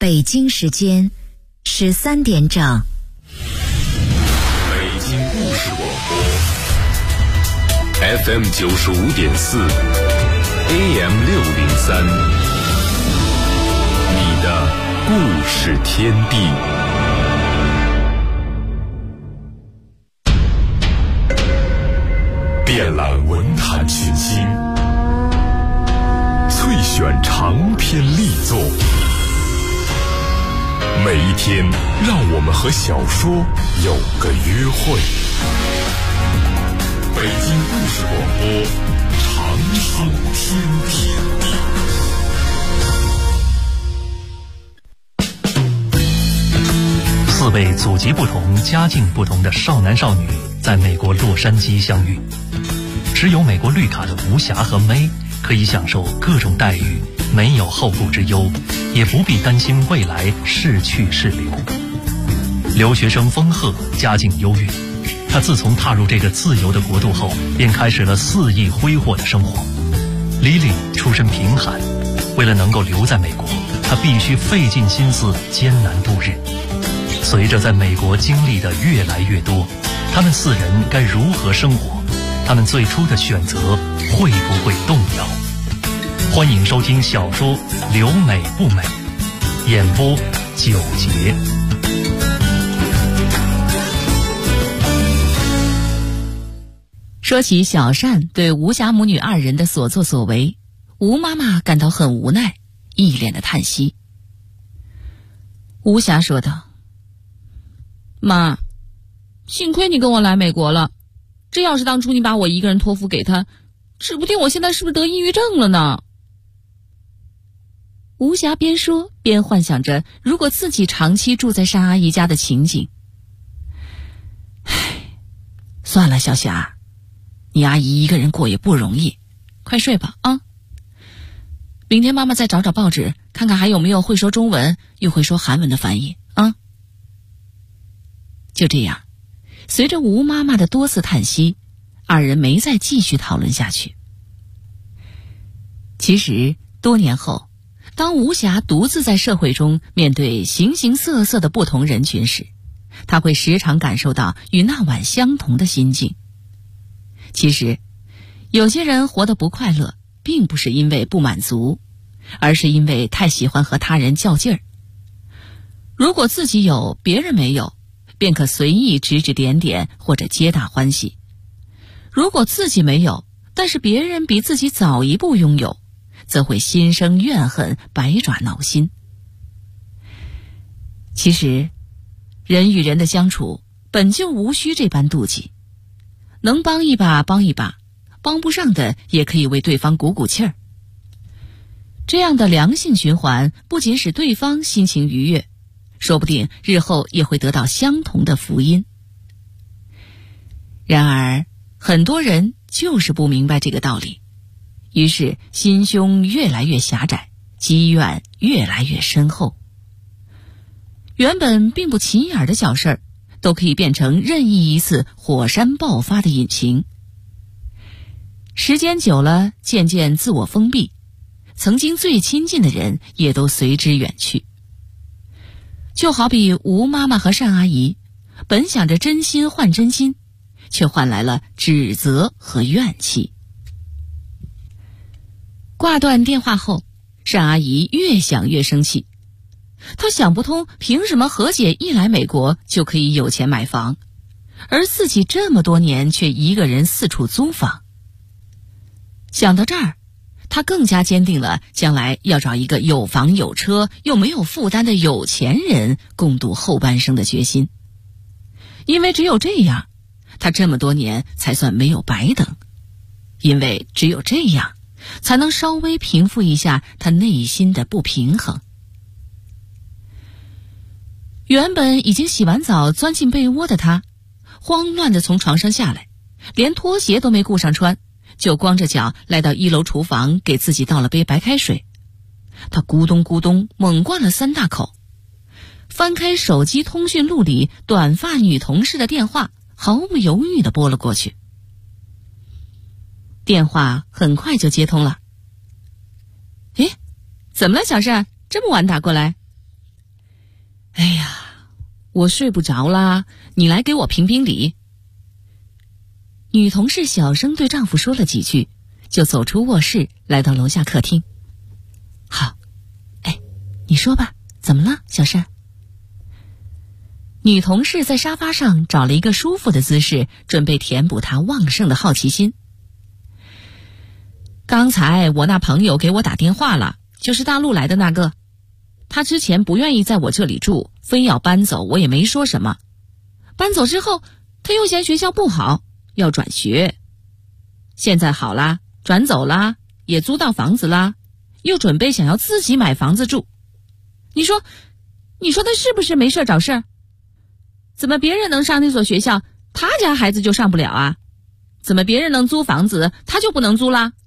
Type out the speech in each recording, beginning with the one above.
北京时间13点整。 北京故事广播 FM 95.4 AM 603，你的故事天地。遍览文坛群星，萃选长篇力作。每一天，让我们和小说有个约会。北京故事广播，长寿天地。4位祖籍不同、家境不同的少男少女在美国洛杉矶相遇。持有美国绿卡的吴霞和May可以享受各种待遇，没有后顾之忧，也不必担心未来是去是留。留学生风鹤家境优越，他自从踏入这个自由的国度后，便开始了肆意挥霍的生活。Lily 出身贫寒，为了能够留在美国，他必须费尽心思艰难度日。随着在美国经历的越来越多，他们4人该如何生活？他们最初的选择会不会动摇？欢迎收听小说《留美不美》，演播9节。 说起小善对吴霞母女2人的所作所为，吴妈妈感到很无奈，一脸的叹息。吴霞说道：“妈，幸亏你跟我来美国了，这要是当初你把我一个人托付给他，指不定我现在是不是得抑郁症了呢？”吴霞边说边幻想着如果自己长期住在单阿姨家的情景。唉，算了，小霞，你阿姨一个人过也不容易，快睡吧啊！明天妈妈再找找报纸，看看还有没有会说中文又会说韩文的翻译啊！就这样，随着吴妈妈的多次叹息，2人没再继续讨论下去。其实多年后，当吴霞独自在社会中面对形形色色的不同人群时，她会时常感受到与那晚相同的心境。其实，有些人活得不快乐，并不是因为不满足，而是因为太喜欢和他人较劲儿。如果自己有，别人没有，便可随意指指点点或者皆大欢喜；如果自己没有，但是别人比自己早一步拥有，则会心生怨恨，百爪挠心。其实，人与人的相处本就无需这般妒忌，能帮一把帮一把，帮不上的也可以为对方鼓鼓气儿。这样的良性循环不仅使对方心情愉悦，说不定日后也会得到相同的福音。然而，很多人就是不明白这个道理，于是心胸越来越狭窄，积怨越来越深厚。原本并不起眼的小事儿，都可以变成任意一次火山爆发的引擎。时间久了，渐渐自我封闭，曾经最亲近的人也都随之远去。就好比吴妈妈和单阿姨，本想着真心换真心，却换来了指责和怨气。挂断电话后，单阿姨越想越生气。她想不通，凭什么何姐一来美国就可以有钱买房，而自己这么多年却一个人四处租房。想到这儿，她更加坚定了将来要找一个有房有车又没有负担的有钱人共度后半生的决心。因为只有这样，她这么多年才算没有白等。因为只有这样，才能稍微平复一下她内心的不平衡。原本已经洗完澡钻进被窝的她，慌乱地从床上下来，连拖鞋都没顾上穿，就光着脚来到1楼厨房，给自己倒了杯白开水。她咕咚咕咚猛灌了3大口，翻开手机通讯录里短发女同事的电话，毫不犹豫地拨了过去。电话很快就接通了。诶，怎么了小善？这么晚打过来？ 我睡不着啦，你来给我评评理。女同事小声对丈夫说了几句，就走出卧室，来到楼下客厅。好，你说吧，怎么了，小善？女同事在沙发上找了一个舒服的姿势，准备填补她旺盛的好奇心。刚才我那朋友给我打电话了，就是大陆来的那个。他之前不愿意在我这里住，非要搬走，我也没说什么。搬走之后，他又嫌学校不好，要转学。现在好啦，转走啦，也租到房子啦，又准备想要自己买房子住。你说他是不是没事找事？怎么别人能上那所学校，他家孩子就上不了啊？怎么别人能租房子，他就不能租啦？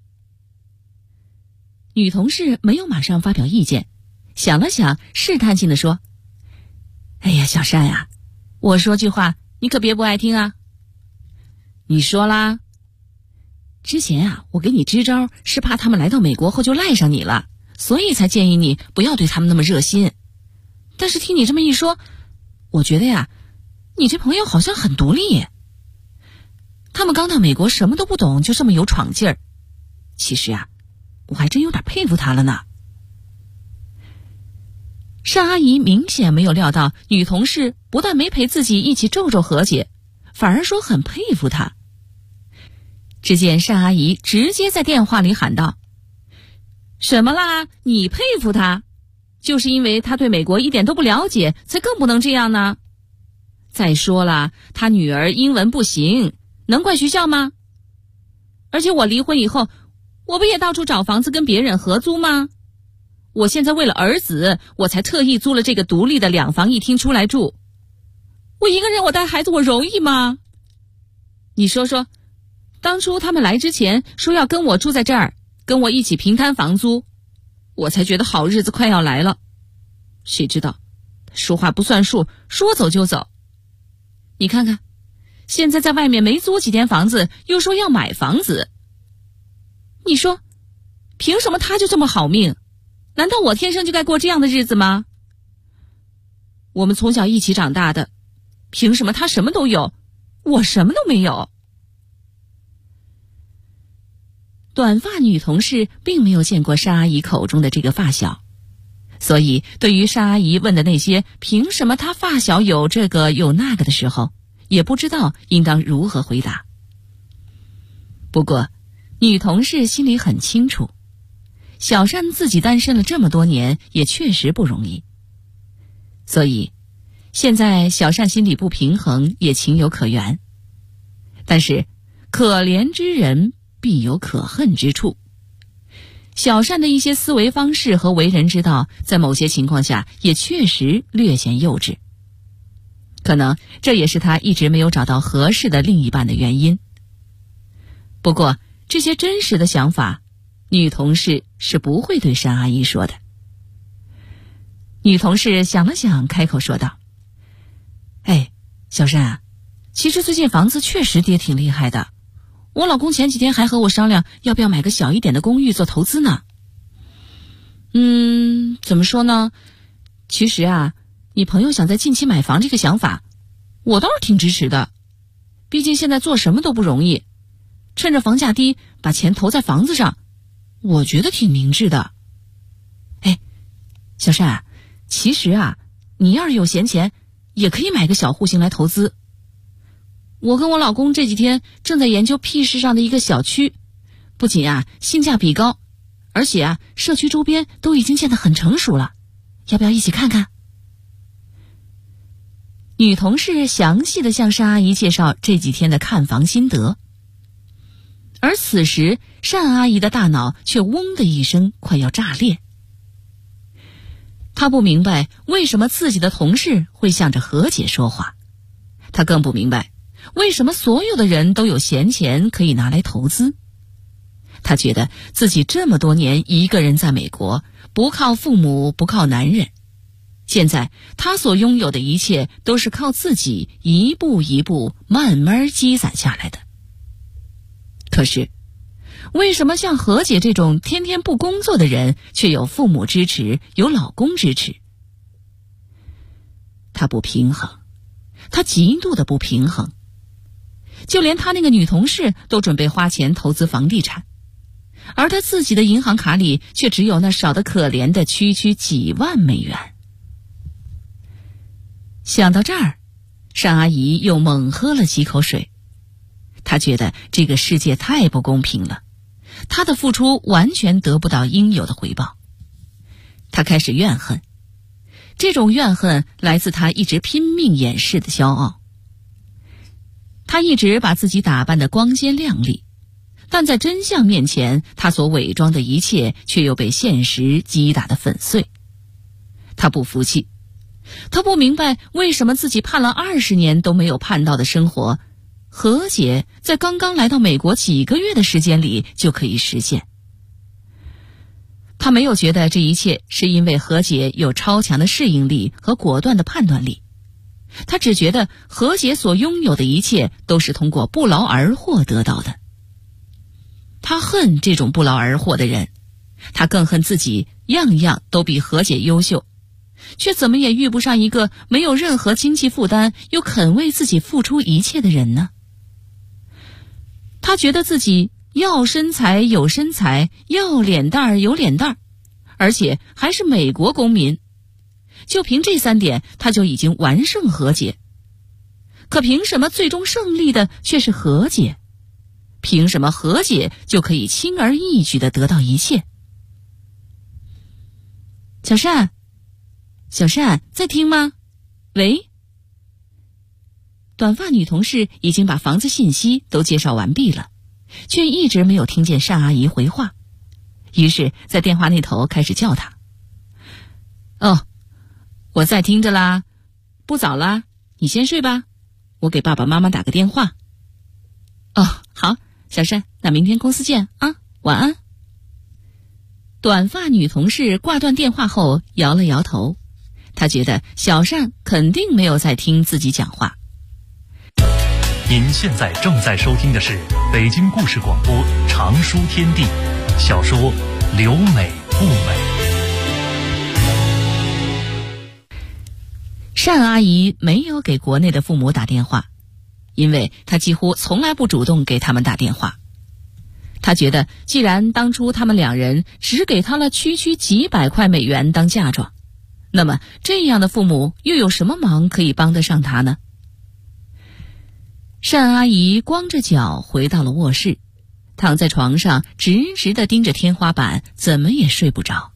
女同事没有马上发表意见，想了想，试探性地说：哎呀，小善呀，我说句话你可别不爱听啊。你说啦。之前我给你支招是怕他们来到美国后就赖上你了，所以才建议你不要对他们那么热心。但是听你这么一说，我觉得你这朋友好像很独立。他们刚到美国什么都不懂，就这么有闯劲儿。其实我还真有点佩服他了呢。单阿姨明显没有料到女同事不但没陪自己一起皱皱何姐，反而说很佩服她。只见单阿姨直接在电话里喊道：什么啦？你佩服她？就是因为她对美国一点都不了解，才更不能这样呢。再说了，她女儿英文不行，能怪学校吗？而且我离婚以后，我不也到处找房子跟别人合租吗？我现在为了儿子，我才特意租了这个独立的2房1厅出来住。我一个人我带孩子，我容易吗？你说说，当初他们来之前说要跟我住在这儿，跟我一起平摊房租，我才觉得好日子快要来了。谁知道说话不算数，说走就走。你看看，现在在外面没租几间房子，又说要买房子。你说凭什么他就这么好命？难道我天生就该过这样的日子吗？我们从小一起长大的，凭什么他什么都有，我什么都没有？短发女同事并没有见过单阿姨口中的这个发小，所以对于单阿姨问的那些凭什么她发小有这个有那个的时候，也不知道应当如何回答。不过女同事心里很清楚，小善自己单身了这么多年，也确实不容易。所以现在小善心里不平衡也情有可原。但是可怜之人必有可恨之处。小善的一些思维方式和为人之道，在某些情况下也确实略显幼稚。可能这也是他一直没有找到合适的另一半的原因。不过这些真实的想法，女同事是不会对单阿姨说的。女同事想了想，开口说道：小善其实最近房子确实跌挺厉害的，我老公前几天还和我商量要不要买个小一点的公寓做投资呢。怎么说呢，其实你朋友想在近期买房这个想法，我倒是挺支持的。毕竟现在做什么都不容易，趁着房价低把钱投在房子上，我觉得挺明智的。小善，其实你要是有闲钱，也可以买个小户型来投资。我跟我老公这几天正在研究 P 市上的一个小区，不仅性价比高，而且社区周边都已经建得很成熟了，要不要一起看看？女同事详细地向单阿姨介绍这几天的看房心得。而此时单阿姨的大脑却嗡的一声快要炸裂。她不明白为什么自己的同事会向着何姐说话，她更不明白为什么所有的人都有闲钱可以拿来投资。她觉得自己这么多年一个人在美国，不靠父母，不靠男人，现在她所拥有的一切都是靠自己一步一步慢慢积攒下来的。可是为什么像何姐这种天天不工作的人却有父母支持，有老公支持？她不平衡， 他极度的不平衡。就连他那个女同事都准备花钱投资房地产，而他自己的银行卡里却只有那少得可怜的区几万美元。想到这儿，单阿姨又猛喝了几口水。她觉得这个世界太不公平了，她的付出完全得不到应有的回报。她开始怨恨，这种怨恨来自她一直拼命掩饰的骄傲。她一直把自己打扮得光鲜亮丽，但在真相面前，她所伪装的一切却又被现实击打得粉碎。她不服气，她不明白为什么自己盼了20年都没有盼到的生活，和解在刚刚来到美国几个月的时间里就可以实现。她没有觉得这一切是因为和解有超强的适应力和果断的判断力，她只觉得和解所拥有的一切都是通过不劳而获得到的。她恨这种不劳而获的人，她更恨自己样样都比和解优秀，却怎么也遇不上一个没有任何经济负担又肯为自己付出一切的人呢。她觉得自己要身材有身材，要脸蛋儿有脸蛋儿，而且还是美国公民。就凭这3点，她就已经完胜和解。可凭什么最终胜利的却是和解？凭什么和解就可以轻而易举地得到一切？小单，小单，在听吗？喂？短发女同事已经把房子信息都介绍完毕了，却一直没有听见单阿姨回话，于是在电话那头开始叫她。哦，我在听着啦，不早啦，你先睡吧，我给爸爸妈妈打个电话。哦，好，小单，那明天公司见啊，晚安。短发女同事挂断电话后摇了摇头，她觉得小单肯定没有在听自己讲话。 您现在正在收听的是北京故事广播长书天地小说《留美不美》。 单阿姨没有给国内的父母打电话，因为她几乎从来不主动给他们打电话。她觉得既然当初他们2人只给她了区几百块美元当嫁妆，那么这样的父母又有什么忙可以帮得上她呢？单阿姨光着脚回到了卧室，躺在床上直直地盯着天花板，怎么也睡不着。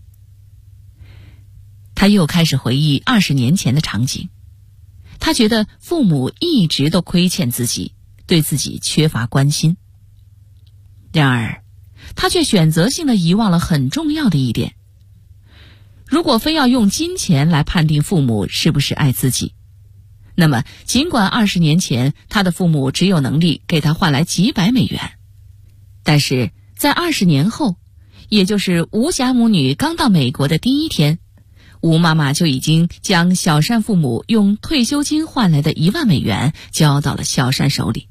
她又开始回忆20年前的场景，她觉得父母一直都亏欠自己，对自己缺乏关心。然而她却选择性地遗忘了很重要的一点，如果非要用金钱来判定父母是不是爱自己，那么尽管20年前她的父母只有能力给她换来几百美元，但是在20年后，也就是吴家母女刚到美国的第1天，吴妈妈就已经将小单父母用退休金换来的1万美元交到了小单手里。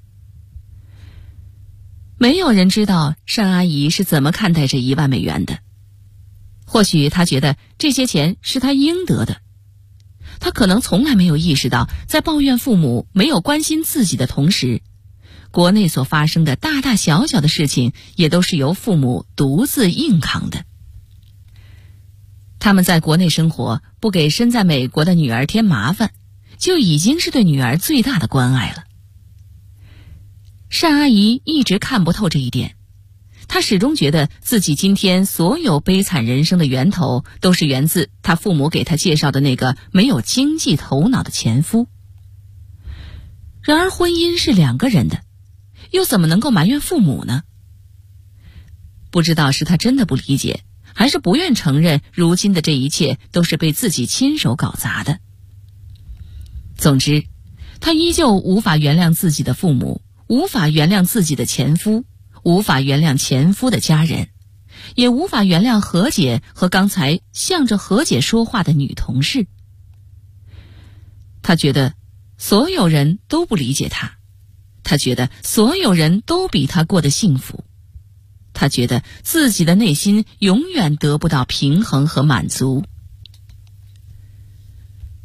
没有人知道单阿姨是怎么看待这1万美元的，或许她觉得这些钱是她应得的，她可能从来没有意识到，在抱怨父母没有关心自己的同时，国内所发生的大大小小的事情也都是由父母独自硬扛的。他们在国内生活，不给身在美国的女儿添麻烦，就已经是对女儿最大的关爱了。单阿姨一直看不透这一点，她始终觉得自己今天所有悲惨人生的源头都是源自她父母给她介绍的那个没有经济头脑的前夫。然而婚姻是2个人的，又怎么能够埋怨父母呢？不知道是她真的不理解，还是不愿承认如今的这一切都是被自己亲手搞砸的。总之，她依旧无法原谅自己的父母，无法原谅自己的前夫，无法原谅前夫的家人，也无法原谅何姐和刚才向着何姐说话的女同事。她觉得所有人都不理解她，她觉得所有人都比她过得幸福，她觉得自己的内心永远得不到平衡和满足。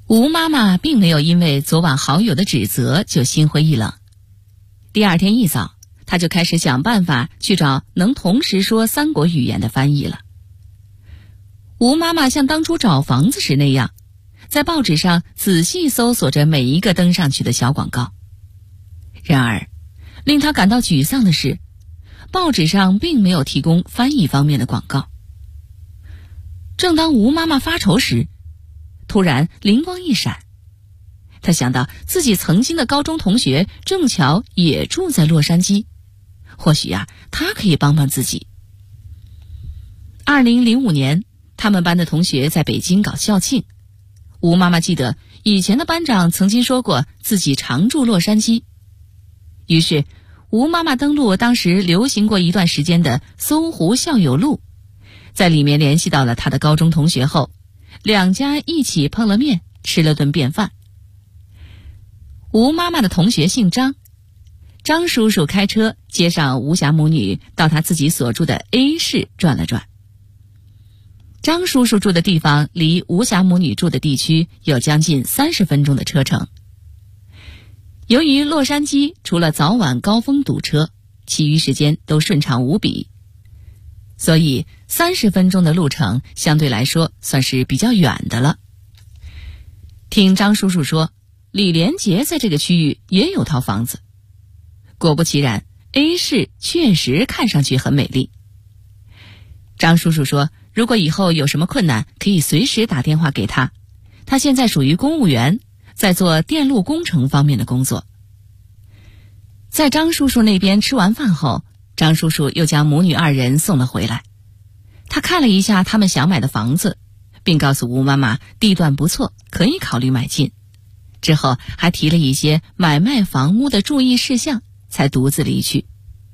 吴妈妈并没有因为昨晚好友的指责就心灰意冷。第二天一早，她就开始想办法去找能同时说3国语言的翻译了。吴妈妈像当初找房子时那样，在报纸上仔细搜索着每一个登上去的小广告。然而，令她感到沮丧的是，报纸上并没有提供翻译方面的广告。正当吴妈妈发愁时，突然灵光一闪，她想到自己曾经的高中同学正巧也住在洛杉矶，或许她可以帮帮自己。2005年，他们班的同学在北京搞校庆，吴妈妈记得以前的班长曾经说过自己常驻洛杉矶，于是吴妈妈登录当时流行过一段时间的搜狐校友录，在里面联系到了她的高中同学后，2家一起碰了面，吃了顿便饭。吴妈妈的同学姓张，张叔叔开车接上吴霞母女到他自己所住的 A 市转了转。张叔叔住的地方离吴霞母女住的地区有将近30分钟的车程。由于洛杉矶除了早晚高峰堵车，其余时间都顺畅无比，所以30分钟的路程相对来说算是比较远的了。听张叔叔说，李连杰在这个区域也有套房子。果不其然， A 市确实看上去很美丽。张叔叔说，如果以后有什么困难，可以随时打电话给他。他现在属于公务员，在做电路工程方面的工作。在张叔叔那边吃完饭后，张叔叔又将母女2人送了回来。他看了一下他们想买的房子，并告诉吴妈妈地段不错，可以考虑买进。之后还提了一些买卖房屋的注意事项，才独自离去。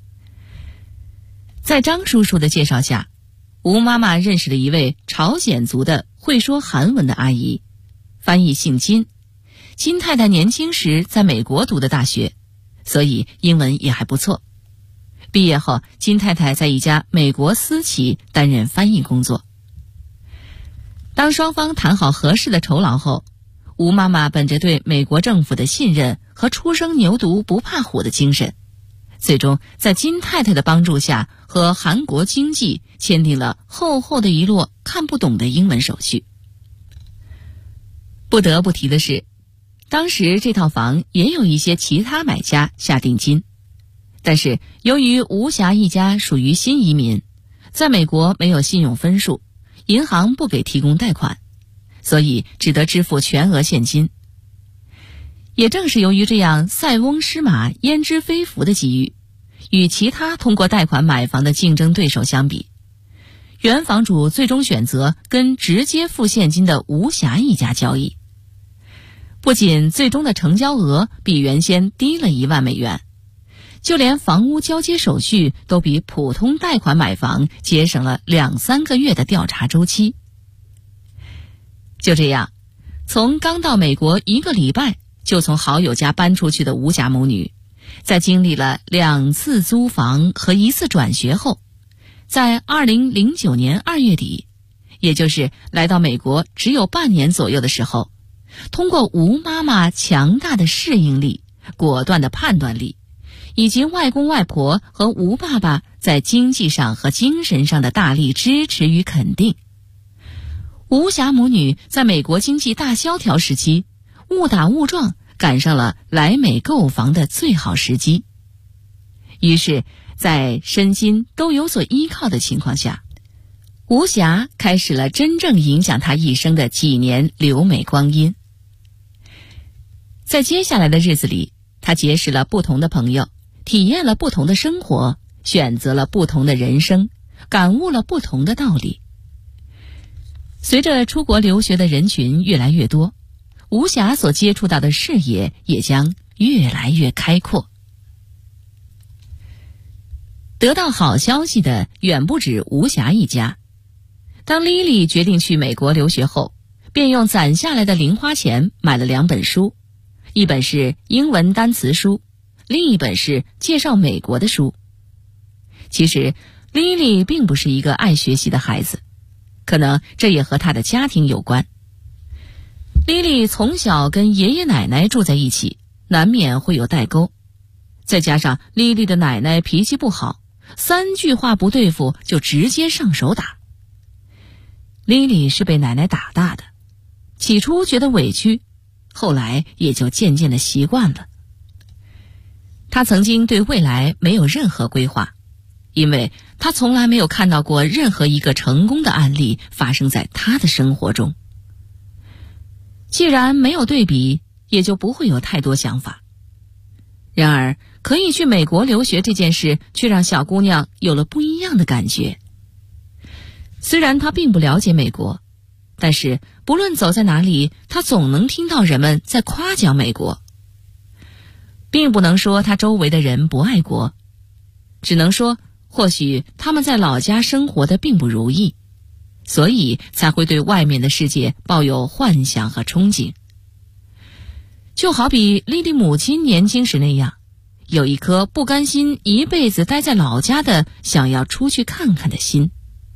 在张叔叔的介绍下，吴妈妈认识了一位朝鲜族的会说韩文的阿姨，翻译姓金。金太太年轻时在美国读的大学，所以英文也还不错。毕业后，金太太在一家美国私企担任翻译工作。当双方谈好合适的酬劳后，吴妈妈本着对美国政府的信任和初生牛犊不怕虎的精神，最终在金太太的帮助下和韩国经济签订了厚厚的一摞看不懂的英文手续。不得不提的是，当时这套房也有一些其他买家下定金，但是由于吴霞一家属于新移民，在美国没有信用分数，银行不给提供贷款，所以只得支付全额现金。也正是由于这样塞翁失马焉知非福的机遇，与其他通过贷款买房的竞争对手相比，原房主最终选择跟直接付现金的吴霞一家交易。不仅最终的成交额比原先低了1万美元，就连房屋交接手续都比普通贷款买房节省了2-3个月的调查周期。就这样，从刚到美国1个礼拜就从好友家搬出去的吴霞母女，在经历了2次租房和1次转学后，在2009年2月底，也就是来到美国只有半年左右的时候，通过吴妈妈强大的适应力、果断的判断力，以及外公外婆和吴爸爸在经济上和精神上的大力支持与肯定，吴霞母女在美国经济大萧条时期误打误撞赶上了来美购房的最好时机。于是在身心都有所依靠的情况下，吴霞开始了真正影响她一生的几年留美光阴。在接下来的日子里，她结识了不同的朋友，体验了不同的生活，选择了不同的人生，感悟了不同的道理。随着出国留学的人群越来越多，吴霞所接触到的视野也将越来越开阔。得到好消息的远不止吴霞一家。当莉莉决定去美国留学后，便用攒下来的零花钱买了2本书，一本是英文单词书，另一本是介绍美国的书。其实莉莉并不是一个爱学习的孩子，可能这也和她的家庭有关。 莉莉从小跟爷爷奶奶住在一起，难免会有代沟。再加上莉莉的奶奶脾气不好，3句话不对付就直接上手打。莉莉是被奶奶打大的，起初觉得委屈，后来也就渐渐的习惯了。她曾经对未来没有任何规划，因为她从来没有看到过任何一个成功的案例发生在她的生活中。既然没有对比，也就不会有太多想法。然而，可以去美国留学这件事却让小姑娘有了不一样的感觉。虽然她并不了解美国，但是不论走在哪里，她总能听到人们在夸奖美国。并不能说她周围的人不爱国，只能说或许他们在老家生活的并不如意，所以才会对外面的世界抱有幻想和憧憬。就好比莉莉母亲年轻时那样，有一颗不甘心一辈子待在老家的想要出去看看的心。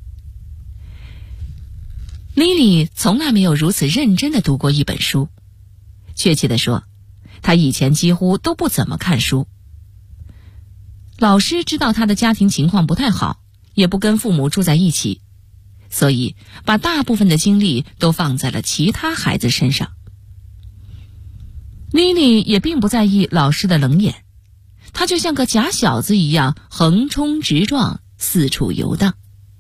莉莉从来没有如此认真地读过一本书，确切地说，她以前几乎都不怎么看书。老师知道她的家庭情况不太好，也不跟父母住在一起，所以把大部分的精力都放在了其他孩子身上。莉莉也并不在意老师的冷眼，她就像个假小子一样横冲直撞，四处游荡，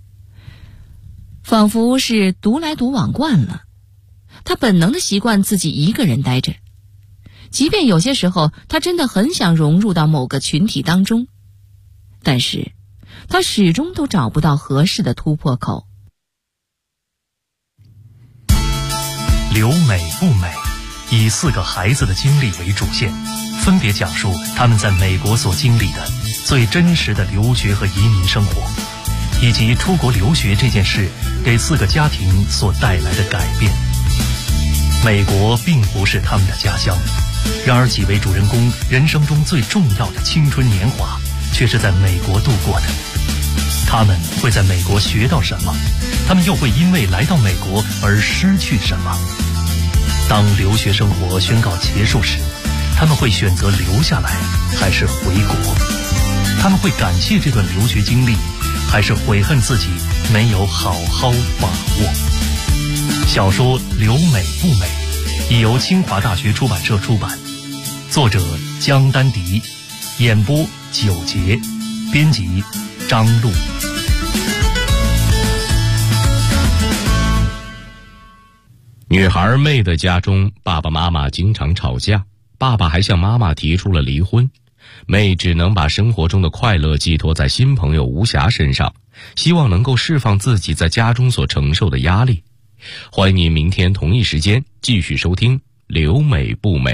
仿佛是独来独往惯了。她本能的习惯自己一个人待着，即便有些时候她真的很想融入到某个群体当中，但是她始终都找不到合适的突破口。 留美不美，以4个孩子的经历为主线，分别讲述他们在美国所经历的最真实的留学和移民生活，以及出国留学这件事给4个家庭所带来的改变。美国并不是他们的家乡，然而几位主人公人生中最重要的青春年华却是在美国度过的。他们会在美国学到什么？他们又会因为来到美国而失去什么？当留学生活宣告结束时，他们会选择留下来还是回国？他们会感谢这段留学经历，还是悔恨自己没有好好把握？小说《留美不美》已由清华大学出版社出版，作者江丹迪，演播九杰，编辑张璐。 女孩妹的家中，爸爸妈妈经常吵架，爸爸还向妈妈提出了离婚，妹只能把生活中的快乐寄托在新朋友吴霞身上，希望能够释放自己在家中所承受的压力。欢迎您明天同一时间继续收听《留美不美》。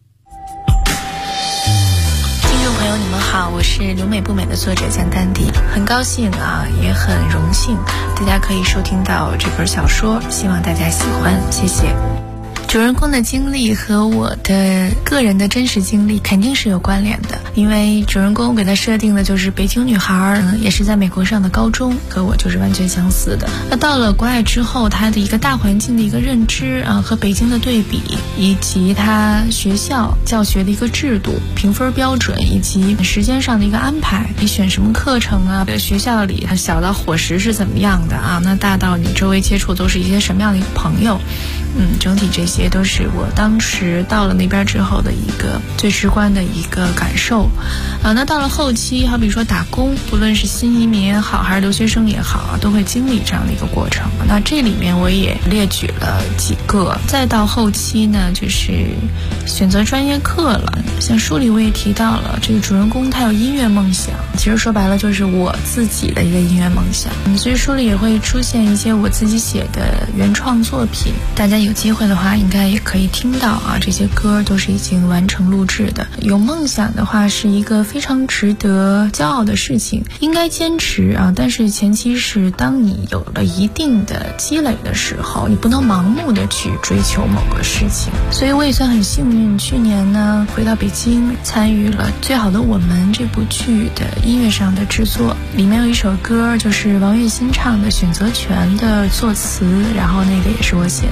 听众朋友你们好，我是留美不美的作者江丹迪，很高兴也很荣幸大家可以收听到这本小说，希望大家喜欢，谢谢。主人公的经历和我的个人的真实经历肯定是有关联的，因为主人公给他设定的就是北京女孩，也是在美国上的高中，和我就是完全相似的。那到了国外之后，他的一个大环境的一个认知和北京的对比，以及他学校教学的一个制度、评分标准，以及时间上的一个安排，你选什么课程学校里它小到伙食是怎么样的那大到你周围接触都是一些什么样的一个朋友，整体这些都是我当时到了那边之后的一个最直观的一个感受那到了后期，好比说打工，不论是新移民也好，还是留学生也好都会经历这样的一个过程。那这里面我也列举了几个。再到后期呢，就是选择专业课了，像书里我也提到了，这个主人公他有音乐梦想，其实说白了就是我自己的一个音乐梦想所以书里也会出现一些我自己写的原创作品，大家有机会的话应该也可以听到这些歌都是已经完成录制的。有梦想的话是一个非常值得骄傲的事情，应该坚持但是前期是当你有了一定的积累的时候，你不能盲目的去追求某个事情。所以我也算很幸运，去年呢回到北京，参与了《最好的我们》这部剧的音乐上的制作，里面有一首歌就是王栎鑫唱的《选择权》的作词，然后那个也是我写的。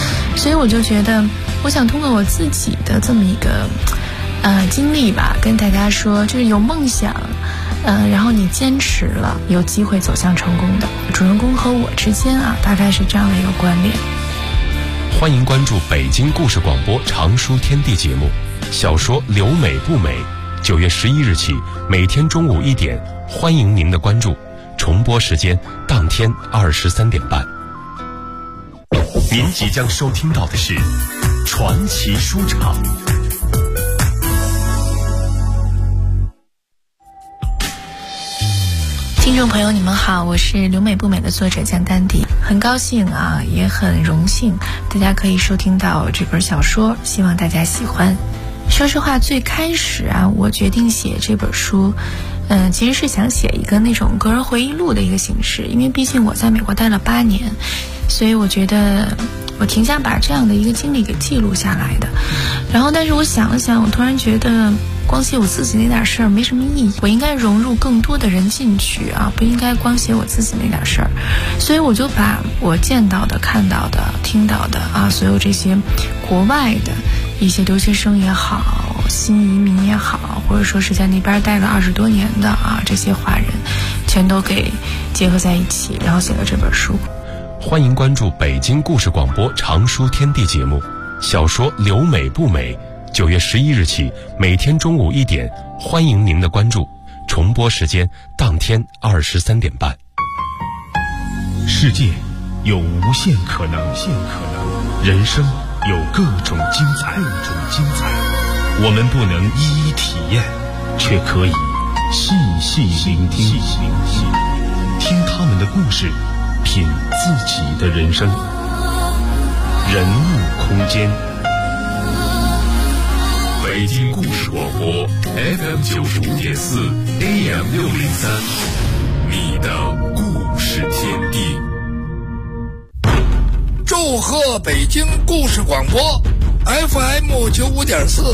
所以我就觉得我想通过我自己的这么一个经历吧，跟大家说，就是有梦想然后你坚持了，有机会走向成功的。主人公和我之间大概是这样的一个关联。 欢迎关注北京故事广播常书天地节目，小说留美不美，9月11日起每天中午1点，欢迎您的关注，重播时间当天23点半。您即将收听到的是传奇书场。 听众朋友你们好，我是留美不美的作者江丹迪，很高兴也很荣幸大家可以收听到这本小说，希望大家喜欢。说实话，最开始我决定写这本书其实是想写一个那种个人回忆录的一个形式，因为毕竟我在美国待了8年，所以我觉得我挺想把这样的一个经历给记录下来的。然后但是我想了想，我突然觉得光写我自己那点事儿没什么意义，我应该融入更多的人进去不应该光写我自己那点事儿。所以我就把我见到的、看到的、听到的所有这些国外的一些留学生也好，新移民也好，或者说是在那边待了20多年的这些华人，全都给结合在一起，然后写了这本书。 欢迎关注北京故事广播常书天地节目，小说留美不美，9月11日起每天中午1点，欢迎您的关注，重播时间当天23点半。 世界有无限可能，人生有各种精彩，我们不能一一体验，却可以细细聆听，听他们的故事，品自己的人生。人物空间， 北京故事广播 FM 95.4 AM 603，你的故事天地。 祝贺北京故事广播 FM 95.4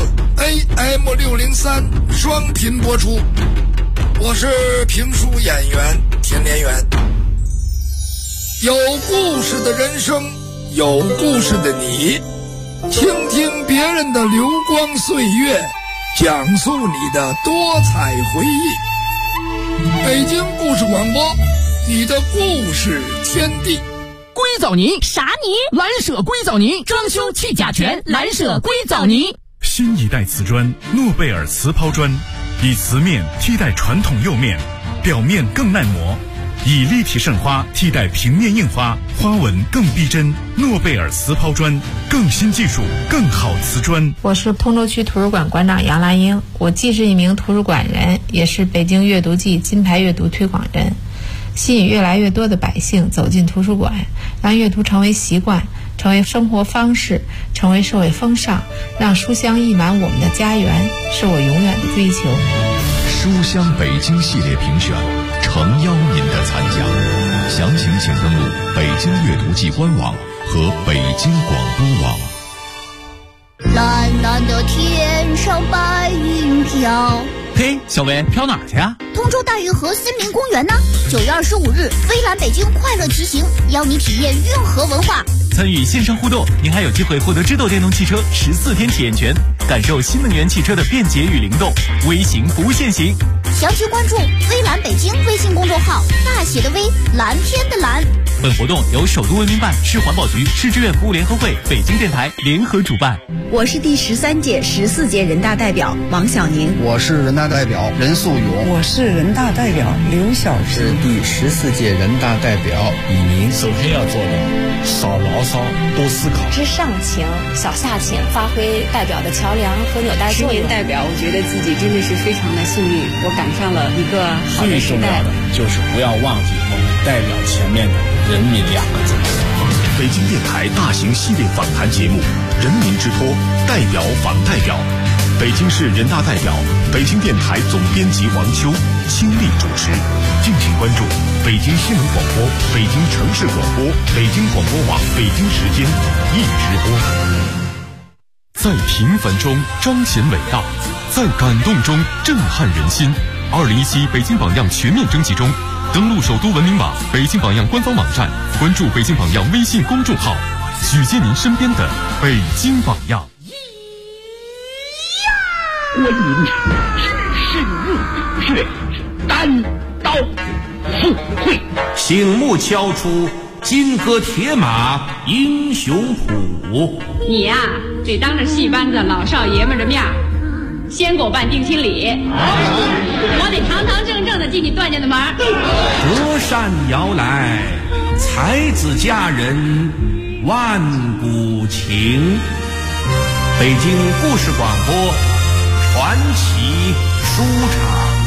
AM 603双频播出。我是评书演员田连元。有故事的人生，有故事的你，倾听别人的流光岁月，讲述你的多彩回忆。北京故事广播，你的故事天地。 硅藻泥啥泥？ 蓝舍硅藻泥，装修去甲醛，蓝舍硅藻泥。 新一代瓷砖诺贝尔瓷抛砖，以瓷面替代传统釉面，表面更耐磨，以立体渗花替代平面印花，花纹更逼真。诺贝尔瓷抛砖，更新技术，更好瓷砖。 我是通州区图书馆馆长杨兰英，我既是一名图书馆人，也是北京阅读季金牌阅读推广人，吸引越来越多的百姓走进图书馆，让阅读成为习惯，成为生活方式，成为社会风尚，让书香溢满我们的家园，是我永远的追求。 书香北京系列评选，诚邀您的参加，详情请登录北京阅读季官网和北京广播网。 蓝蓝的天上白云飘。 嘿，小薇，飘哪儿去啊？ 通州大运河森林公园呢？9月25日，微蓝北京快乐骑行，邀你体验运河文化。 参与线上互动，您还有机会获得知豆电动汽车14天体验权，感受新能源汽车的便捷与灵动，微行不限行。 详情关注微蓝北京微信公众号，大写的微，蓝天的蓝。 本活动由首都文明办、市环保局、市志愿服务联合会、北京电台联合主办。 我是第13届、14届人大代表王小宁。 我是人大代表任素勇。 我是人大代表刘晓平。 是第14届人大代表李宁。 首先要做的，少牢骚，多思考。 知上情，小下情，发挥代表的桥梁和纽带作用。 10年代表，我觉得自己真的是非常的幸运，我赶上了一个好的时代。 最重要的就是不要忘记我们代表前面的人民2个字。 北京电台大型系列访谈节目《人民之托》代表访代表，北京市人大代表、北京电台总编辑王秋倾力主持。敬请关注北京新闻广播、北京城市广播、北京广播网北京时间一直播。 在平凡中彰显伟大，在感动中震撼人心。2017北京榜样全面征集中，登录首都文明网、北京榜样官方网站，关注北京榜样微信公众号， 举荐您身边的北京榜样。 观音是日月单刀赴会， 醒目敲出金戈铁马英雄谱。 你呀，得当着戏班子老少爷们的面先给我办定亲礼，我得堂堂正正的进你段家的门。 隔山摇来，才子佳人万古情。北京故事广播传奇书场。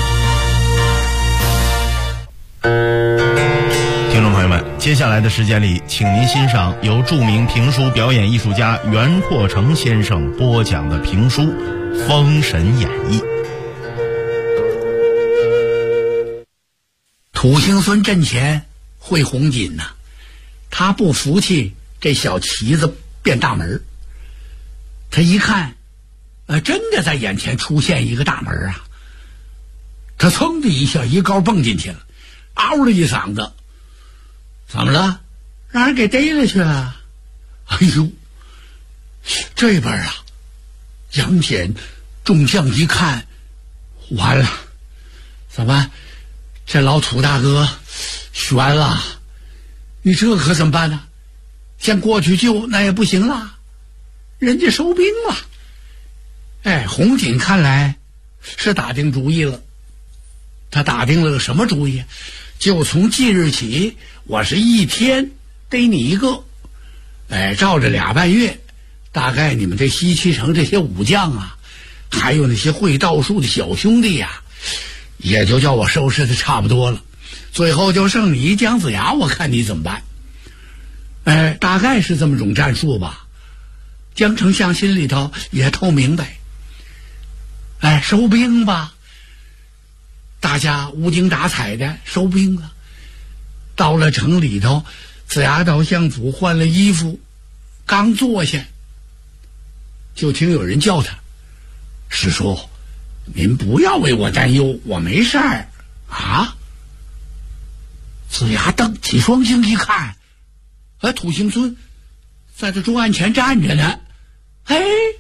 听众朋友们，接下来的时间里，请您欣赏由著名评书表演艺术家袁阔成先生播讲的评书《封神演义》。 土行孙阵前会红锦呐，他不服气这小旗子变大门，他一看，真的在眼前出现一个大门啊！他噌的一下一高蹦进去了，嗷了一嗓子，怎么了？让人给逮了去了？哎呦，这边啊，杨戬众将一看，完了，怎么？这老土大哥悬了，你这可怎么办呢？先过去救那也不行了，人家收兵了。哎，红锦看来是打定主意了。他打定了个什么主意？就从即日起，我是一天逮你一个。哎，照着2半月，大概你们这西岐城这些武将啊，还有那些会道术的小兄弟呀，也就叫我收拾的差不多了。最后就剩你姜子牙，我看你怎么办？哎，大概是这么种战术吧。江丞相心里头也透明白。哎，收兵吧，大家无精打采的收兵了。到了城里头，子牙道相府换了衣服，刚坐下，就听有人叫他：“师叔，您不要为我担忧，我没事儿啊。”子牙瞪起双睛一看，土行孙在这桌案前站着呢。哎，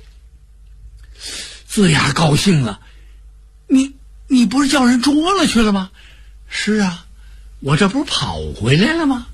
子牙高兴了，你不是叫人捉了去了吗？是啊，我这不是跑回来了吗？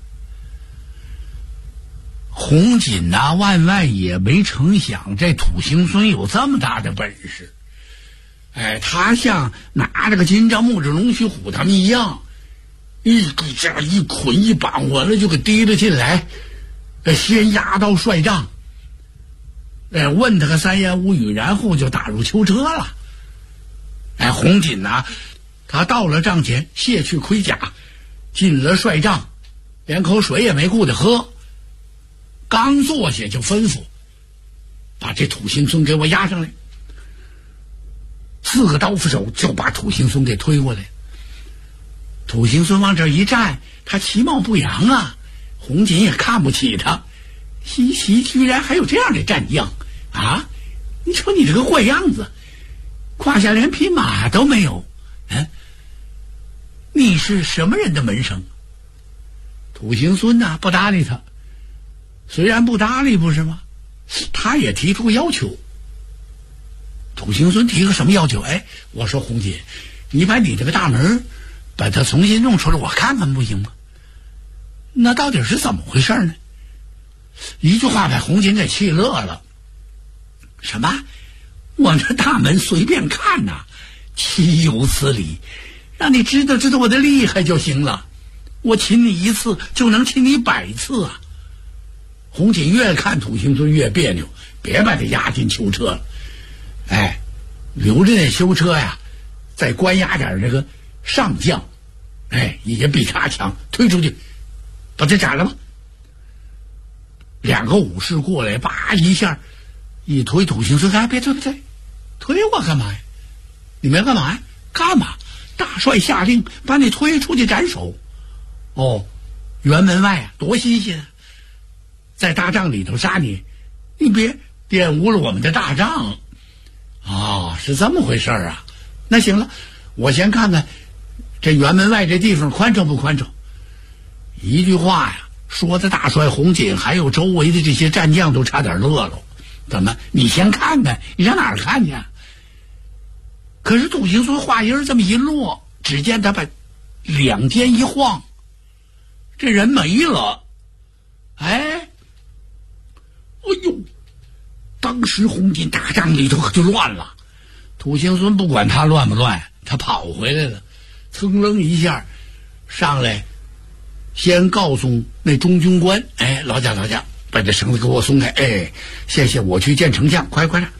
红锦呐，万万也没成想这土行孙有这么大的本事。哎，他像拿着个金吒、木吒、龙须虎他们一样，这样一捆一绑，完了就给提了进来，先押到帅帐，问他个3言5语，然后就打入囚车了。哎，红锦呐，他到了帐前，卸去盔甲，进了帅帐，连口水也没顾得喝，刚坐下就吩咐把这土行孙给我押上来。4个刀斧手就把土行孙给推过来。土行孙往这一站，他其貌不扬啊，红锦也看不起他，西岐居然还有这样的战将啊！你瞅你这个怪样子，胯下连匹马都没有。你是什么人的门生？土行孙呐，不搭理他。虽然不搭理不是吗？他也提出要求。土行孙提个什么要求？哎，我说红锦，你把你这个大门把它重新弄出来，我看看不行吗？那到底是怎么回事呢？一句话把红锦给气乐了。什么？我这大门随便看呐，岂有此理？让你知道知道我的厉害就行了，我擒你一次就能擒你100次啊！红锦越看土行孙越别扭，别把他押进囚车了。哎，留着那囚车呀，再关押点这个上将，哎，也比他强，推出去，把他斩了吧。2个武士过来，叭一下一推土行孙，别推，推我干嘛呀？你们要干嘛呀？干嘛？大帅下令把你推出去斩首。哦，辕门外啊，多新鲜啊！在大帐里头杀你，你别玷污了我们的大帐。是这么回事啊？那行了，我先看看这辕门外这地方宽敞不宽敞。一句话呀， 说的大帅红锦还有周围的这些战将都差点乐了。怎么？你先看看，你上哪儿看去？可是杜行孙话音这么一落，只见他把两肩一晃，这人没了。哎呦！当时红锦大帐里头可就乱了。杜行孙不管他乱不乱，他跑回来了，噌楞一下上来，先告诉那中军官：“哎，劳驾，把这绳子给我松开！哎，谢谢，我去见丞相，快点！”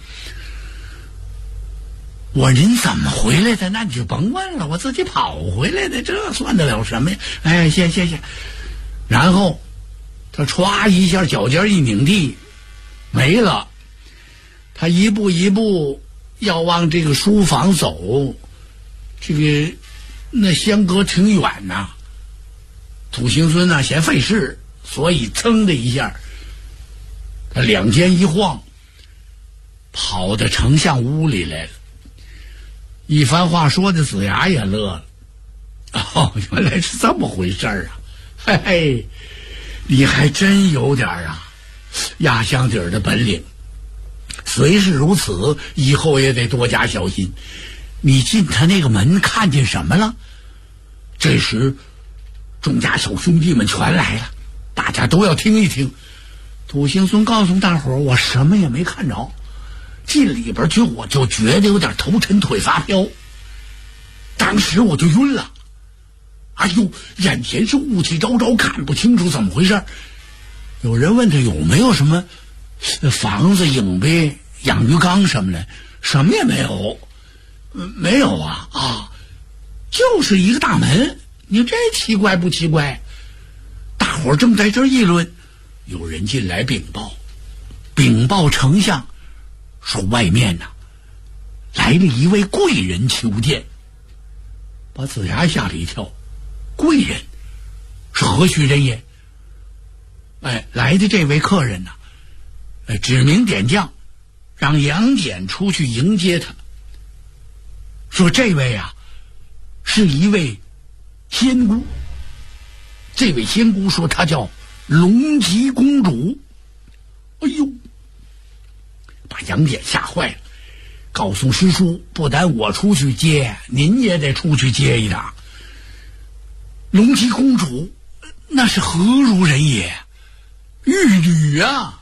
我您怎么回来的？那你就甭问了，我自己跑回来的，这算得了什么呀？哎，谢谢。然后他歘一下脚尖一拧地，没了。他一步一步要往这个书房走，这个那相隔挺远呐。杜行孙呢嫌费事，所以噌的一下，他两肩一晃，跑到丞相屋里来了。一番话说的子牙也乐了。哦，原来是这么回事啊！嘿嘿，你还真有点压箱底儿的本领。虽是如此，以后也得多加小心。你进他那个门看见什么了？这时众家小兄弟们全来了，大家都要听一听。杜行孙告诉大伙儿，我什么也没看着，进里边去我就觉得有点头沉腿发飘，当时我就晕了。哎呦，眼前是雾气昭昭，看不清楚怎么回事。有人问他有没有什么房子、影壁、养鱼缸什么的，什么也没有。没有啊，就是一个大门。你这奇怪不奇怪？大伙儿正在这议论，有人进来禀报丞相，说外面来了一位贵人求见。把子牙吓了一跳，贵人是何许人也？来的这位客人指名点将，让杨戬出去迎接他。说这位是一位仙姑，这位仙姑说她叫龙吉公主。哎呦，把杨戬吓坏了，告诉师叔，不但我出去接，您也得出去接一趟。龙吉公主那是何如人也？玉女啊！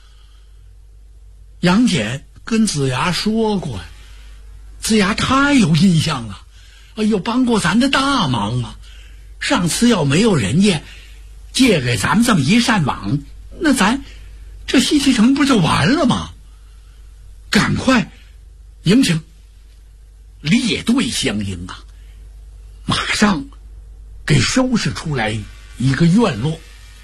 杨戬跟子牙说过，子牙太有印象了。哎呦，帮过咱的大忙啊！上次要没有人家借给咱们这么一扇网，那咱这西岐城不就完了吗？赶快迎请，列队相迎啊！马上给收拾出来一个院落，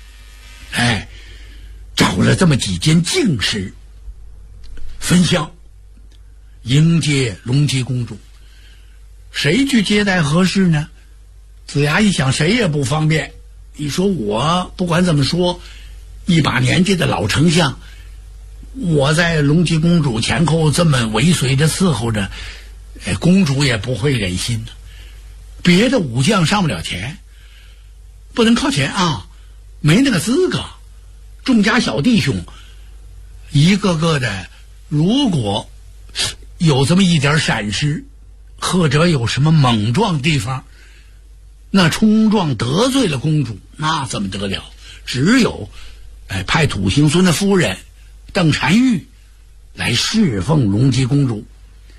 找了这么几间净室，焚香迎接龙吉公主。谁去接待合适呢？子牙一想，谁也不方便。你说我不管怎么说，一把年纪的老丞相，我在龙吉公主前后这么尾随着伺候着，公主也不会忍心的。别的武将上不了前，不能靠前啊，没那个资格。众家小弟兄一个个的，如果有这么一点闪失，或者有什么莽撞地方，那冲撞得罪了公主，那怎么得了？只有派土行孙的夫人邓婵玉来侍奉龙吉公主。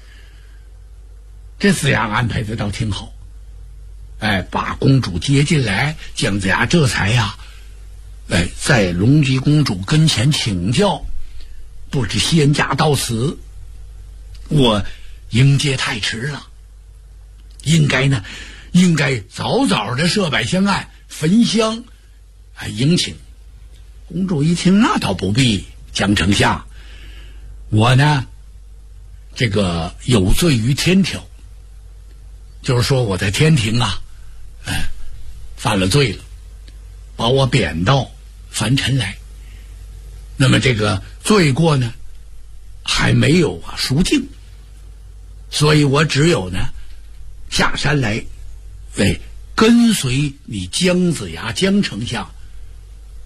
这子牙安排的倒挺好，把公主接进来，姜子牙这才在龙吉公主跟前请教，不知仙家到此，我迎接太迟了，应该早早的设摆香案，焚香迎请。公主一听，那倒不必，姜丞相，我这个有罪于天条，就是说我在天庭犯了罪了，把我贬到凡尘来。那么这个罪过还没有赎尽，所以我只有下山来，跟随你姜子牙姜丞相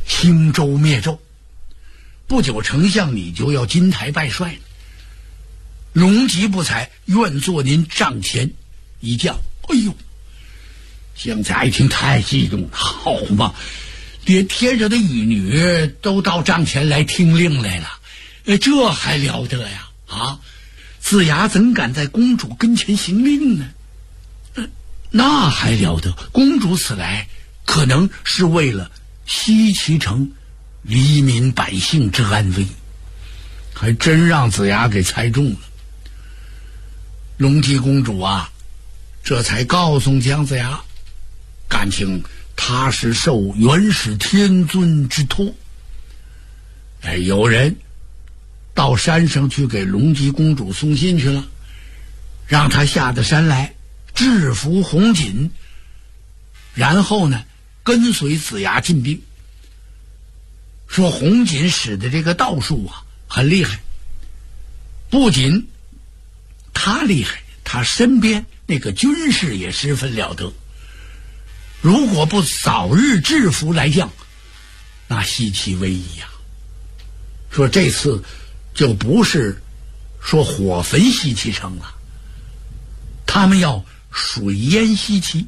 兴周灭纣。不久，丞相你就要金台拜帅了。龙吉不才，愿做您帐前一将。哎呦，姜子牙一听太激动了，好嘛，连天上的羽女都到帐前来听令来了，这还了得呀！啊，子牙怎敢在公主跟前行令呢？那还了得！公主此来，可能是为了西岐城黎民百姓之安危，还真让子牙给猜中了。龙姬公主啊，这才告诉姜子牙，感情他是受元始天尊之托。有人到山上去给龙姬公主送信去了，让她下得山来制服红锦，然后呢跟随子牙进兵。说红锦使的这个道术啊很厉害，不仅他厉害，他身边那个军士也十分了得。如果不早日制服来将，那西岐危矣呀。说这次就不是说火焚西岐城了，他们要水淹西岐。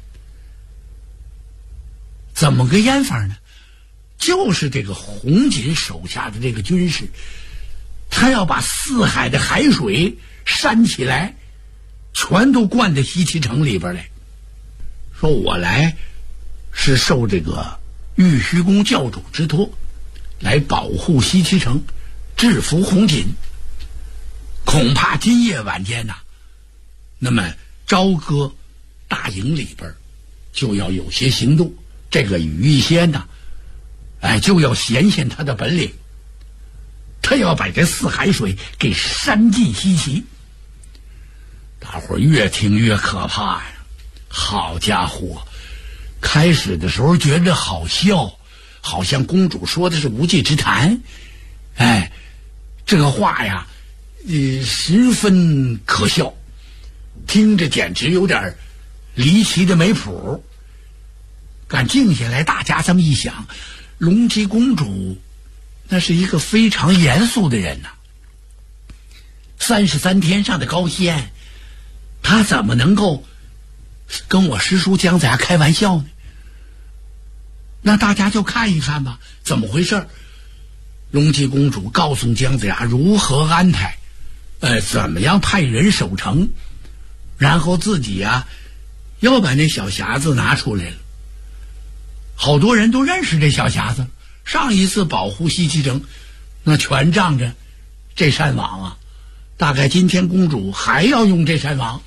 怎么个淹法呢？就是这个红锦手下的这个军士，他要把四海的海水煽起来，全都灌到西岐城里边来。说我来是受这个玉虚宫教主之托，来保护西岐城，制服红锦。恐怕今夜晚间呐，那么朝歌大营里边就要有些行动。这个羽翼仙呐，就要显现他的本领，他要把这四海水给煽进西岐。大伙儿越听越可怕呀！好家伙，开始的时候觉得好笑，好像公主说的是无稽之谈，这个话呀，十分可笑，听着简直有点离奇的没谱。敢静下来，大家这么一想，龙姬公主那是一个非常严肃的人呐，33天上的高仙，她怎么能够跟我师叔姜子牙开玩笑呢？那大家就看一看吧，怎么回事？龙姬公主告诉姜子牙如何安排，怎么样派人守城，然后自己呀要把那小匣子拿出来了。好多人都认识这小匣子，上一次保护西岐城，那全仗着这扇网啊。大概今天公主还要用这扇网。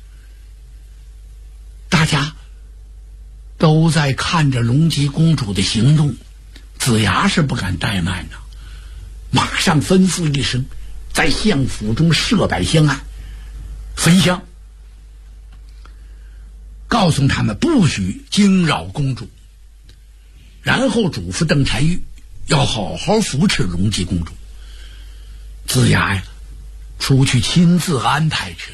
大家都在看着龙姬公主的行动，子牙是不敢怠慢呐，马上吩咐一声，在相府中设摆香案，焚香，告诉他们不许惊扰公主。然后嘱咐邓婵玉要好好扶持龙姬公主。子牙呀出去亲自安排去了。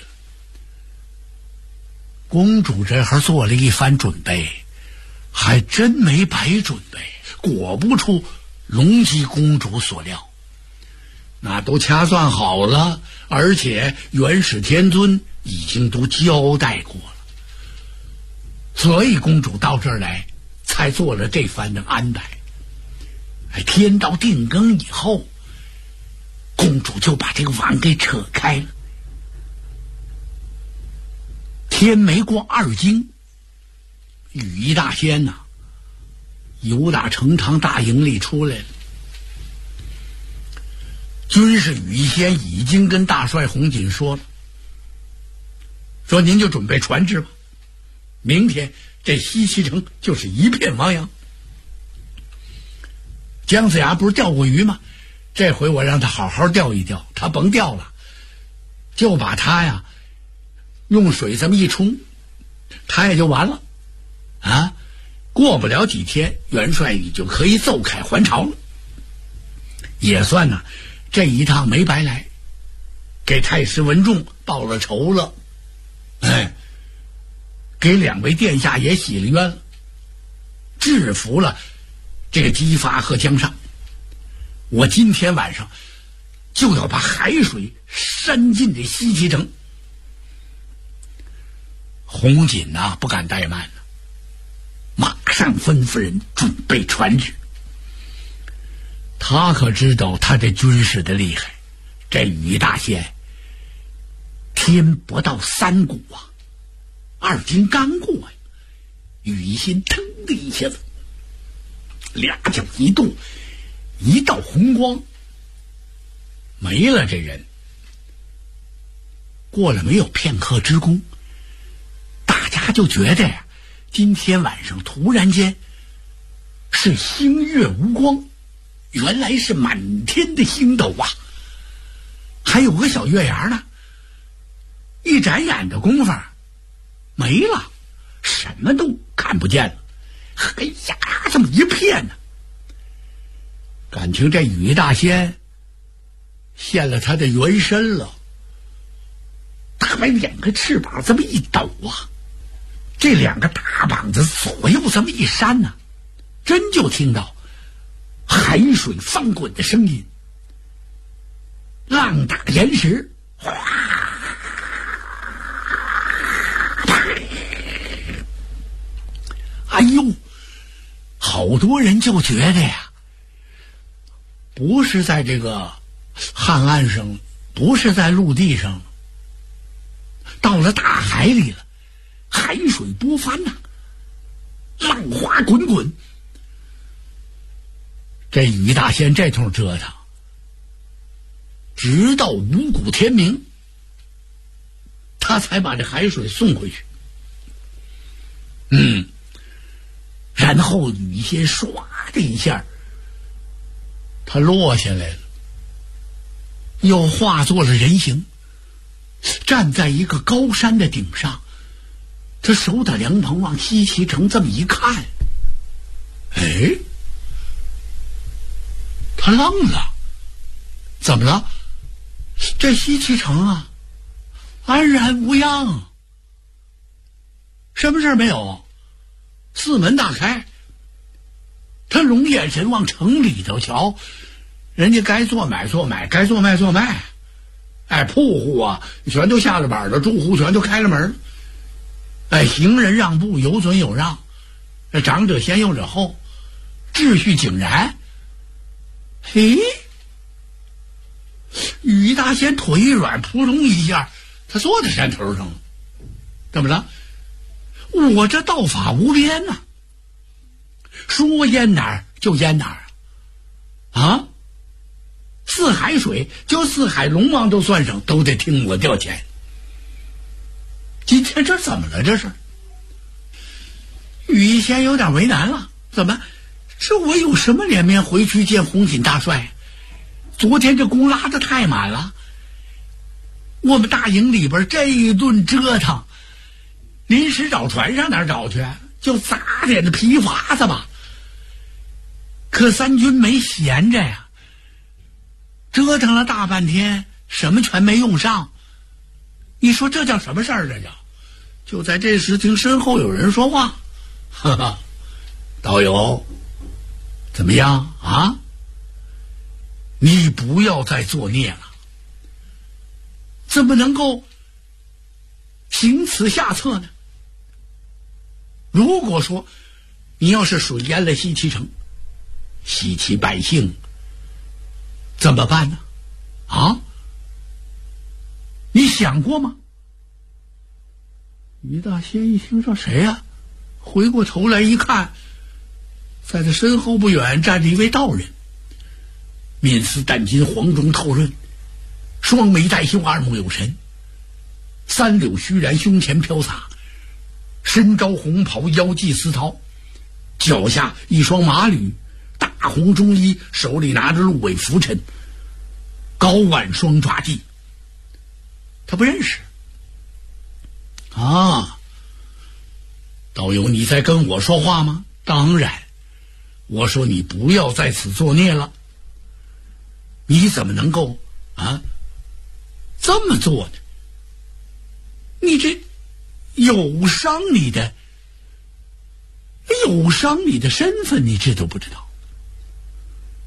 公主这会儿做了一番准备，还真没白准备，果不出龙姬公主所料，那都掐算好了，而且元始天尊已经都交代过了，所以公主到这儿来才做了这番的安排。天到定更以后，公主就把这个网给扯开了。天没过2更，羽翼大仙呐由打成堂大营里出来了。军师羽翼仙已经跟大帅红锦说了，说您就准备船只吧，明天这西岐城就是一片汪洋。姜子牙不是钓过鱼吗？这回我让他好好钓一钓，他甭钓了，就把他呀用水这么一冲，他也就完了啊！过不了几天，元帅你就可以奏凯还朝了，也算呢这一趟没白来，给太师文仲报了仇了，给2位殿下也洗了冤了，制服了这个姬发和江上，我今天晚上就要把海水煽进这西岐城。红锦呐，不敢怠慢了，马上吩咐人准备船只。他可知道他这军事的厉害，这于大仙天不到3鼓啊，2斤刚过呀。于一心腾的一下子，2脚一动，一道红光没了。这人过了没有片刻之功，大家就觉得呀，今天晚上突然间是星月无光，原来是满天的星斗啊，还有个小月牙呢。一眨眼的功夫没了，什么都看不见了。哎呀，这么一片呢，感情这于大仙现了他的原身了。他把2个翅膀这么一抖啊，这2个大膀子左右这么一扇呢，真就听到海水翻滚的声音，浪打岩石，哗！哎呦，好多人就觉得呀，不是在这个汉岸上，不是在陆地上，到了大海里了，海水波翻呐，浪花滚滚。这于大仙这通折腾，直到五谷天明，他才把这海水送回去。然后雨先唰的一下，他落下来了，又化作了人形，站在一个高山的顶上。他手打凉棚往西岐城这么一看，哎，他愣了，怎么了？这西岐城啊，安然无恙，什么事没有？4门大开，他龙眼神往城里头瞧，人家该做买做买，该做卖做卖，哎，铺户啊全都下了板了，住户全都开了门，哎，行人让步，有准有让，长者先，幼者后，秩序井然。嘿，于大仙腿一软，扑通一下，他坐在山头上了。怎么了？我这道法无边呐，说淹哪儿就淹哪儿啊！四海水，就四海龙王都算上，都得听我调遣。今天这怎么了？这是于仙有点为难了，怎么？这我有什么脸面回去见红锦大帅？昨天这弓拉得太满了，我们大营里边这一顿折腾，临时找船上哪儿找去？就砸点的皮筏子吧。可三军没闲着呀，折腾了大半天，什么全没用上。你说这叫什么事儿？这叫……就在这时，听身后有人说话：“哈哈，道友，怎么样啊？你不要再作孽了，怎么能够行此下策呢？如果说你要是水淹了西岐城，西岐百姓怎么办呢？啊？你想过吗？”于大仙一听说谁呀，回过头来一看，在他身后不远站着一位道人，面似淡金，黄中透润，双眉带羞，二目有神，三绺虚髯，胸前飘洒，身着红袍，腰系丝绦，脚下一双马履，大红中衣，手里拿着鹿尾拂尘，高挽双抓髻。他不认识啊。道友，你在跟我说话吗？当然，我说你不要在此作孽了。你怎么能够这么做呢？你这有伤你的身份，你知道不知道？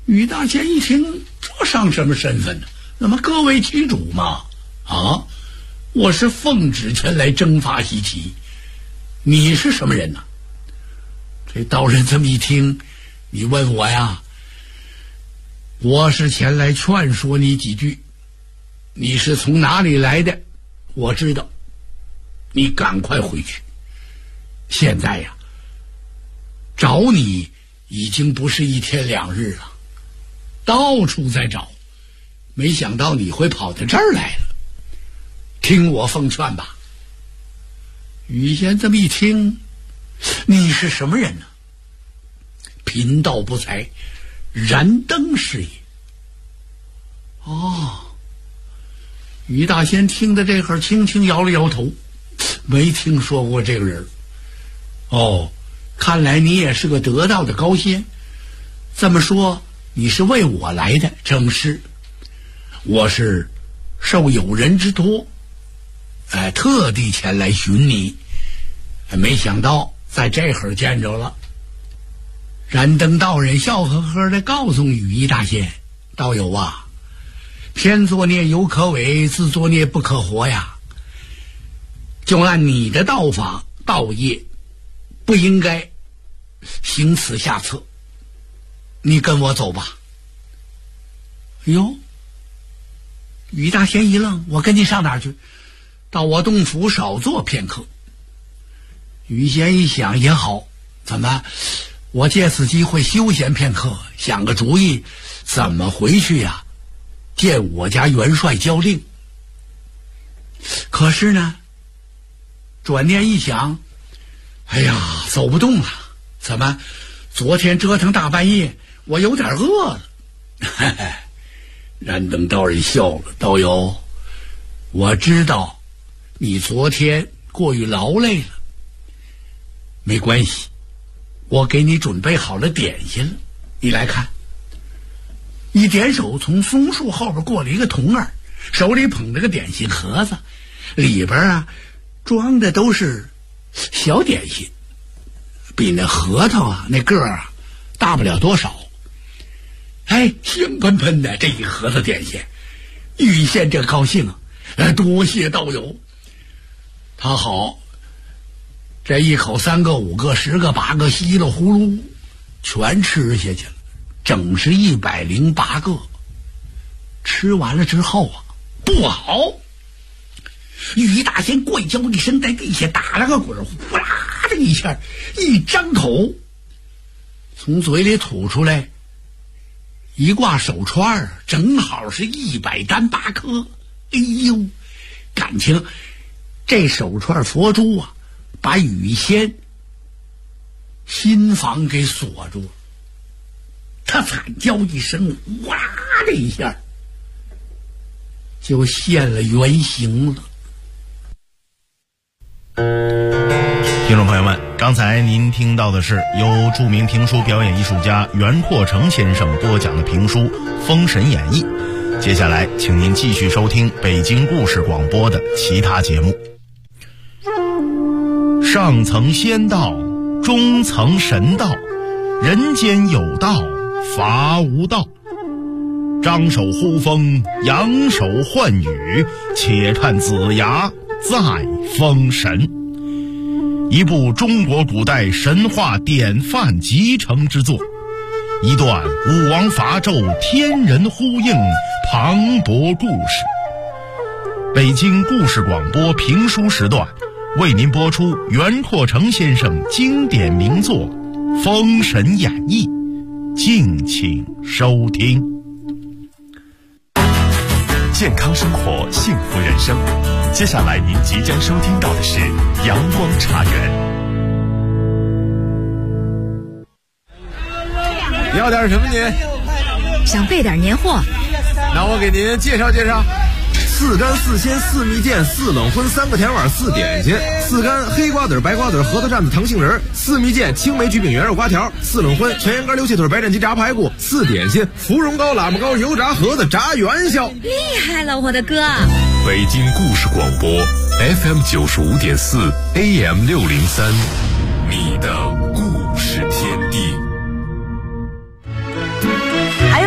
于大仙一听，这上什么身份呢？那么各为其主嘛。啊，我是奉旨前来征伐西岐，你是什么人呢？这道人这么一听，你问我呀，我是前来劝说你几句。你是从哪里来的？我知道，你赶快回去。现在呀，找你已经不是一天两日了，到处在找，没想到你会跑到这儿来了。听我奉劝吧。于仙这么一听，你是什么人呢？贫道不才，燃灯是也。哦，于大仙听的这会儿，轻轻摇了摇头，没听说过这个人。哦，看来你也是个得道的高仙。这么说，你是为我来的？正是，我是受友人之托，特地前来寻你，没想到在这会儿见着了。燃灯道人笑呵呵地告诉羽衣大仙：“道友啊，天作孽犹可违，自作孽不可活呀。就按你的道法道业，不应该行此下策。你跟我走吧。”哎呦，于大仙一愣：“我跟你上哪儿去？到我洞府少坐片刻。”于仙一想也好，怎么我借此机会休闲片刻，想个主意，怎么回去呀？见我家元帅交令。可是呢，转念一想，哎呀，走不动了。怎么昨天折腾大半夜，我有点饿了。嘿嘿，燃灯道人笑了：“道友，我知道你昨天过于劳累了，没关系，我给你准备好了点心了，你来看。”一点手，从松树后边过来一个童儿，手里捧着个点心盒子，里边装的都是小点心，比那核桃那个大不了多少。香喷喷的这一盒子点心，于仙这高兴多谢道友。他好，这一口3个5个10个8个，稀里呼噜全吃下去了，整是108个。吃完了之后不好，于大仙怪叫一声，在地下打了个滚，呼啦的一下，一张口，从嘴里吐出来一挂手串，正好是108颗。哎呦，感情这手串佛珠把羽仙心房给锁住了。他惨叫一声，哇的一下就现了原形了。 听众朋友们，刚才您听到的是由著名评书表演艺术家袁阔成先生播讲的评书《封神演义》。接下来请您继续收听北京故事广播的其他节目。上层仙道，中层神道，人间有道，伐无道。张手呼风，扬手唤雨，且看子牙在封神。一部中国古代神话典范集成之作，一段武王伐纣天人呼应磅礴故事。北京故事广播评书时段为您播出袁阔成先生经典名作《封神演义》，敬请收听。 健康生活，幸福人生。接下来您即将收听到的是阳光茶园。 要点什么您？ 想备点年货。 那我给您介绍介绍。4干4鲜4蜜饯4冷荤3个甜碗4点心，4干黑瓜子白瓜子核桃蘸子糖杏仁，4蜜饯青梅焗饼圆肉瓜条，4冷荤全羊肝溜气腿白斩鸡炸排骨，4点心芙蓉糕喇嘛糕油炸盒子炸元宵。 厉害了，我的哥！ 北京故事广播 FM 95.4 AM 603，你的故事天地。 还有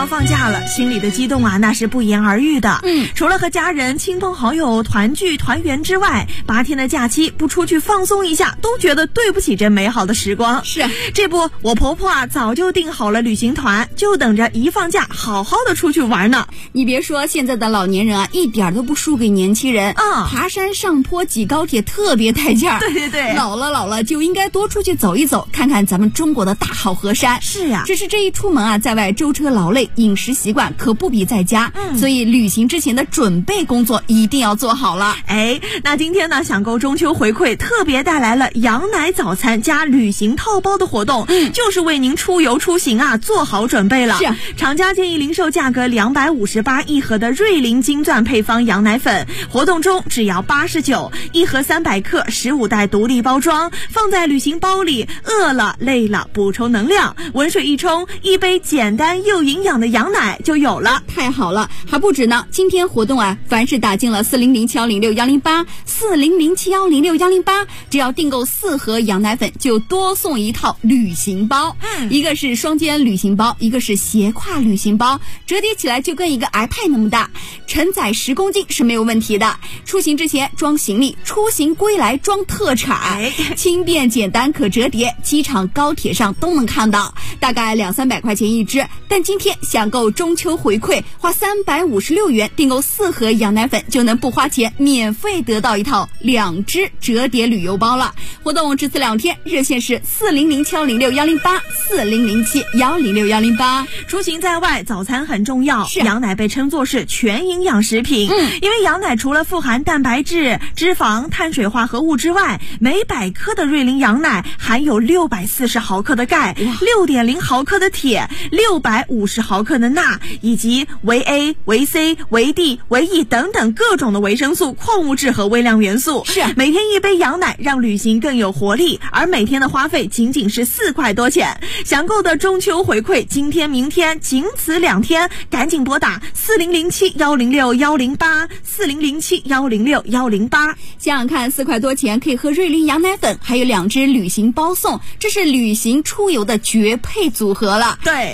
要放假了，心里的激动啊，那是不言而喻的。除了和家人、亲朋好友团聚团圆之外，8天的假期不出去放松一下，都觉得对不起这美好的时光。 是， 这不，我婆婆啊早就订好了旅行团，就等着一放假好好的出去玩呢。 你别说，现在的老年人啊，一点都不输给年轻人。爬山上坡挤高铁特别带劲儿。 对对对， 老了就应该多出去走一走，看看咱们中国的大好河山。 是呀， 只是这一出门啊，在外舟车劳累，饮食习惯可不比在家。所以旅行之前的准备工作一定要做好了。 那今天呢，享购中秋回馈特别带来了羊奶早餐加旅行套包的活动，就是为您出游出行啊做好准备了。 是， 厂家建议零售价格258一盒的瑞麟金钻配方羊奶粉，活动中只要89，一盒300克，15袋独立包装，放在旅行包里，饿了累了补充能量，温水一冲，一杯简单又营养的羊奶就有了。 太好了，还不止呢！今天活动啊，凡是打进了400710610840071061008，只要订购4盒羊奶粉，就多送一套旅行包。一个是双肩旅行包，一个是斜挎旅行包，折叠起来就跟一个 iPad 那么大，承载10公斤是没有问题的。出行之前装行李，出行归来装特产，轻便简单可折叠，机场高铁上都能看到，大概200-300块钱一只。但今天享购中秋回馈，花356元订购4盒羊奶粉，就能不花钱免费得到一套2只折叠旅游包了。活动只此2天，热线是400-706-108，400-706-108。 出行在外，早餐很重要。羊奶被称作是全营养食品，因为羊奶除了富含蛋白质、脂肪、碳水化合物之外，每100克的瑞麟羊奶含有640毫克的钙、6.0毫克的铁、650毫克的钠，以及维 A、维 C、维 D、维 E 等等各种的维生素、矿物质和微量元素。 是， 每天一杯羊奶让旅行更有活力，而每天的花费仅仅是4块多钱。享购的中秋回馈，今天明天仅此2天，赶紧拨打4007-106-108，4007-106-108。 想想看，4块多钱可以喝瑞麟羊奶粉，还有2只旅行包送，这是旅行出游的绝配组合了。 对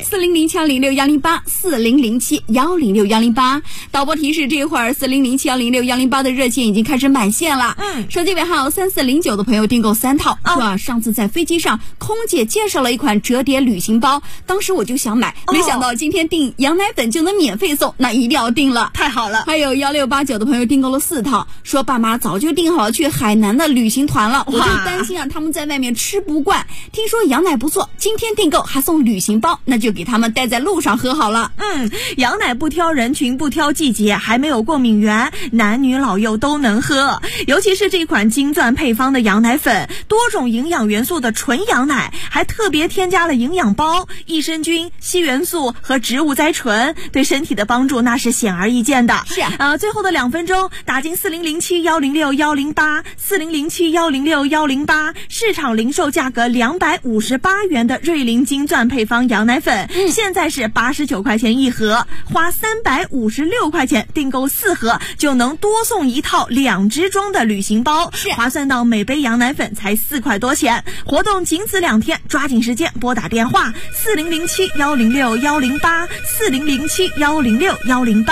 ，4007-106-108，4007-106-108。导播提示，这会儿4007-106-108的热线已经开始满线了。手机尾号3409的朋友订购3套。说上次在飞机上，空姐介绍了一款折叠旅行包，当时我就想买，没想到今天订羊奶粉就能免费送，那一定要订了， 太好了。 还有1689的朋友订购了4套，说爸妈早就订好了去海南的旅行团了，我就担心啊他们在外面吃不惯，听说羊奶不错，今天订购还送旅行包，那就给他们带在路上喝好了。 羊奶不挑人群，不挑季节，还没有过敏源，男女老幼都能喝。尤其是这款金钻配方的羊奶粉，多种营养元素的纯羊奶，还特别添加了营养包、益生菌、硒元素和植物甾醇，对身体的帮助那是显而易见的。 是最后的2分钟，打进4007-106-108，4007-106-108，市场零售价格258元的瑞麟金钻配方羊奶粉，现在是89块钱一盒，花356块钱订购4盒，就能多送一套2只装的旅行包，划算到每杯羊奶粉才4块多钱。活动仅此2天，抓紧时间拨打电话4007-106-108，4007-106-108。